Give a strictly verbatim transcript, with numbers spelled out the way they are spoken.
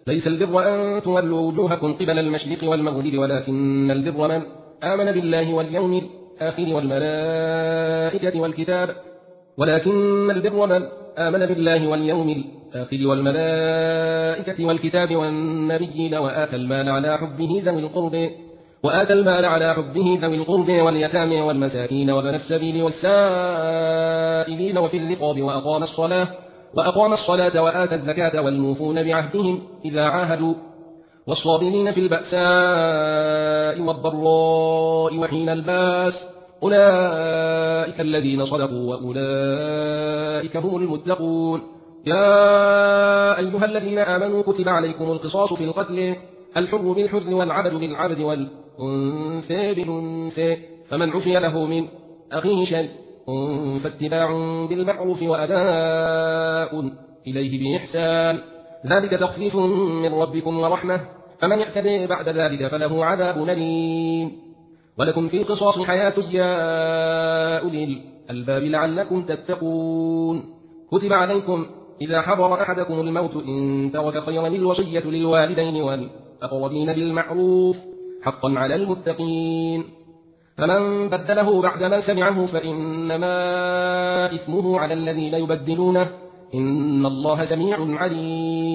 ليس البر أن تولوا وجوهكم قبل المشرق والمغرب ولكن البر من آمن بالله واليوم الآخر والملائكة والكتاب ولكن البر من آمن بالله واليوم الآخر والملائكة والكتاب والنبيين وآتى المال على حبه ذوي القرب وآتى المال على حبه ذوي القرب واليتامى والمساكين وابن السبيل والسائلين وفي الرقاب وأقام الصلاة وأقام الصلاة وآتى الزكاة والموفون بعهدهم إذا عاهدوا والصابرين في البأساء والضراء وحين الباس أولئك الذين صدقوا وأولئك هم المتقون. يا أيها الذين آمنوا كتب عليكم القصاص في القتل الحر بالحر والعبد بالعبد والأنثى بالأنثى فمن عفي له من أخيه شيء فاتباع بالمعروف وأداء إليه بإحسان ذلك تخفيف من ربكم ورحمة فمن يعتدي بعد ذلك فله عذاب أليم. ولكم في القصاص حياة يا أولي الألباب لعلكم تتقون. كتب عليكم إذا حضر أحدكم الموت إن ترك خيرا الوصية للوالدين والأقربين بالمعروف حقا على المتقين فمن بدله بعدما سمعه فإنما إثمه على الذين يبدلونه إن الله سميع عليم.